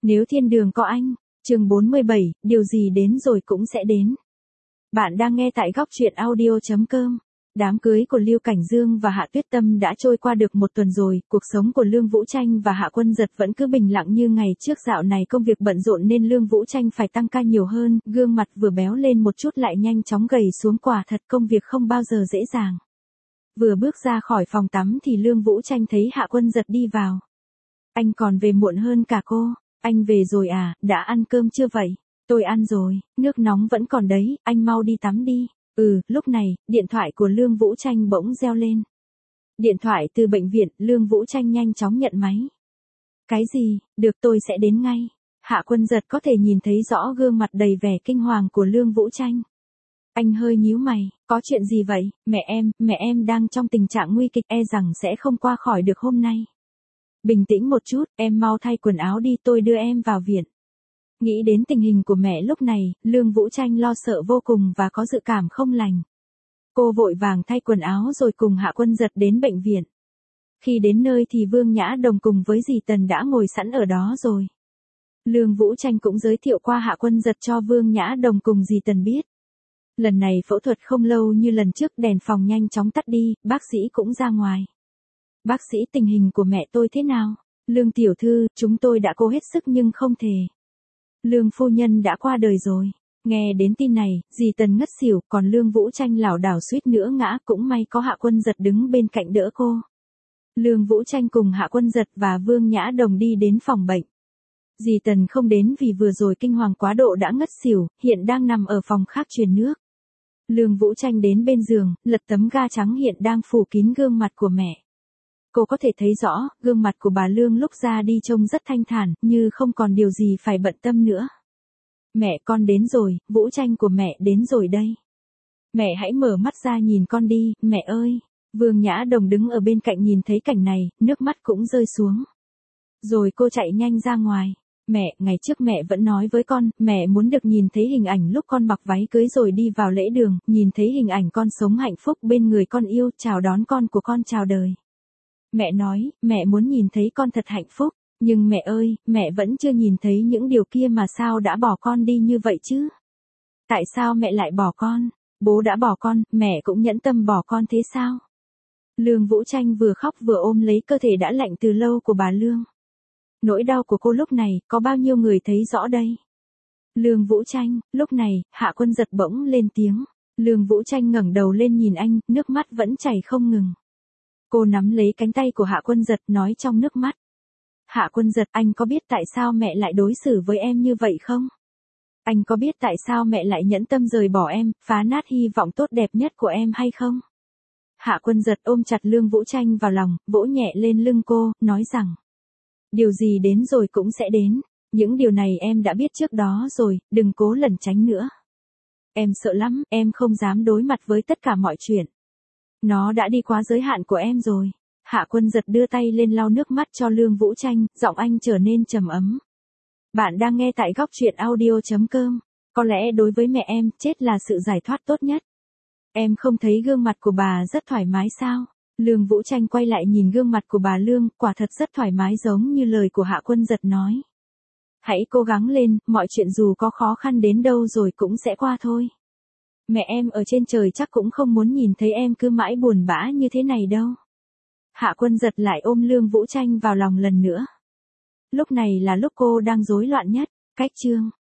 Nếu thiên đường có anh, chương 47, điều gì đến rồi cũng sẽ đến. Bạn đang nghe tại góc truyện audio.com. Đám cưới của Lưu Cảnh Dương và Hạ Tuyết Tâm đã trôi qua được một tuần rồi, cuộc sống của Lương Vũ Tranh và Hạ Quân Dật vẫn cứ bình lặng như ngày trước. Dạo này công việc bận rộn nên Lương Vũ Tranh phải tăng ca nhiều hơn, gương mặt vừa béo lên một chút lại nhanh chóng gầy xuống, quả thật công việc không bao giờ dễ dàng. Vừa bước ra khỏi phòng tắm thì Lương Vũ Tranh thấy Hạ Quân Dật đi vào. Anh còn về muộn hơn cả cô. Anh về rồi à, đã ăn cơm chưa vậy? Tôi ăn rồi, nước nóng vẫn còn đấy, anh mau đi tắm đi. Lúc này, điện thoại của Lương Vũ Tranh bỗng reo lên. Điện thoại từ bệnh viện, Lương Vũ Tranh nhanh chóng nhận máy. Cái gì, được tôi sẽ đến ngay. Hạ Quân Dật có thể nhìn thấy rõ gương mặt đầy vẻ kinh hoàng của Lương Vũ Tranh. Anh hơi nhíu mày, có chuyện gì vậy? Mẹ em đang trong tình trạng nguy kịch, e rằng sẽ không qua khỏi được hôm nay. Bình tĩnh một chút, em mau thay quần áo đi, tôi đưa em vào viện. Nghĩ đến tình hình của mẹ lúc này, Lương Vũ Tranh lo sợ vô cùng và có dự cảm không lành. Cô vội vàng thay quần áo rồi cùng Hạ Quân Dật đến bệnh viện. Khi đến nơi thì Vương Nhã Đồng cùng với dì Tần đã ngồi sẵn ở đó rồi. Lương Vũ Tranh cũng giới thiệu qua Hạ Quân Dật cho Vương Nhã Đồng cùng dì Tần biết. Lần này phẫu thuật không lâu như lần trước, đèn phòng nhanh chóng tắt đi, bác sĩ cũng ra ngoài. Bác sĩ, tình hình của mẹ tôi thế nào? Lương tiểu thư, chúng tôi đã cố hết sức nhưng không thể. Lương phu nhân đã qua đời rồi. Nghe đến tin này, dì Tần ngất xỉu, còn Lương Vũ Tranh lảo đảo suýt nữa ngã, cũng may có Hạ Quân Dật đứng bên cạnh đỡ cô. Lương Vũ Tranh cùng Hạ Quân Dật và Vương Nhã Đồng đi đến phòng bệnh. Dì Tần không đến vì vừa rồi kinh hoàng quá độ đã ngất xỉu, hiện đang nằm ở phòng khác truyền nước. Lương Vũ Tranh đến bên giường, lật tấm ga trắng hiện đang phủ kín gương mặt của mẹ. Cô có thể thấy rõ, gương mặt của bà Lương lúc ra đi trông rất thanh thản, như không còn điều gì phải bận tâm nữa. Mẹ con đến rồi, Vũ Tranh của mẹ đến rồi đây. Mẹ hãy mở mắt ra nhìn con đi, mẹ ơi. Vương Nhã Đồng đứng ở bên cạnh nhìn thấy cảnh này, nước mắt cũng rơi xuống. Rồi cô chạy nhanh ra ngoài. Mẹ, ngày trước mẹ vẫn nói với con, mẹ muốn được nhìn thấy hình ảnh lúc con mặc váy cưới rồi đi vào lễ đường, nhìn thấy hình ảnh con sống hạnh phúc bên người con yêu, chào đón con của con chào đời. Mẹ nói, mẹ muốn nhìn thấy con thật hạnh phúc, nhưng mẹ ơi, mẹ vẫn chưa nhìn thấy những điều kia mà sao đã bỏ con đi như vậy chứ? Tại sao mẹ lại bỏ con? Bố đã bỏ con, mẹ cũng nhẫn tâm bỏ con thế sao? Lương Vũ Tranh vừa khóc vừa ôm lấy cơ thể đã lạnh từ lâu của bà Lương. Nỗi đau của cô lúc này, có bao nhiêu người thấy rõ đây? Lương Vũ Tranh, lúc này, Hạ Quân Dật bỗng lên tiếng. Lương Vũ Tranh ngẩng đầu lên nhìn anh, nước mắt vẫn chảy không ngừng. Cô nắm lấy cánh tay của Hạ Quân Dật nói trong nước mắt. Hạ Quân Dật, anh có biết tại sao mẹ lại đối xử với em như vậy không? Anh có biết tại sao mẹ lại nhẫn tâm rời bỏ em, phá nát hy vọng tốt đẹp nhất của em hay không? Hạ Quân Dật ôm chặt Lương Vũ Tranh vào lòng, vỗ nhẹ lên lưng cô, nói rằng. Điều gì đến rồi cũng sẽ đến, những điều này em đã biết trước đó rồi, đừng cố lẩn tránh nữa. Em sợ lắm, em không dám đối mặt với tất cả mọi chuyện. Nó đã đi quá giới hạn của em rồi. Hạ Quân Dật đưa tay lên lau nước mắt cho Lương Vũ Tranh, giọng anh trở nên trầm ấm. Bạn đang nghe tại góc truyện audio.com. Có lẽ đối với mẹ em, chết là sự giải thoát tốt nhất. Em không thấy gương mặt của bà rất thoải mái sao? Lương Vũ Tranh quay lại nhìn gương mặt của bà Lương, quả thật rất thoải mái giống như lời của Hạ Quân Dật nói. Hãy cố gắng lên, mọi chuyện dù có khó khăn đến đâu rồi cũng sẽ qua thôi. Mẹ em ở trên trời chắc cũng không muốn nhìn thấy em cứ mãi buồn bã như thế này đâu. Hạ Quân Dật lại ôm Lương Vũ Tranh vào lòng lần nữa. Lúc này là lúc cô đang rối loạn nhất. Cách chương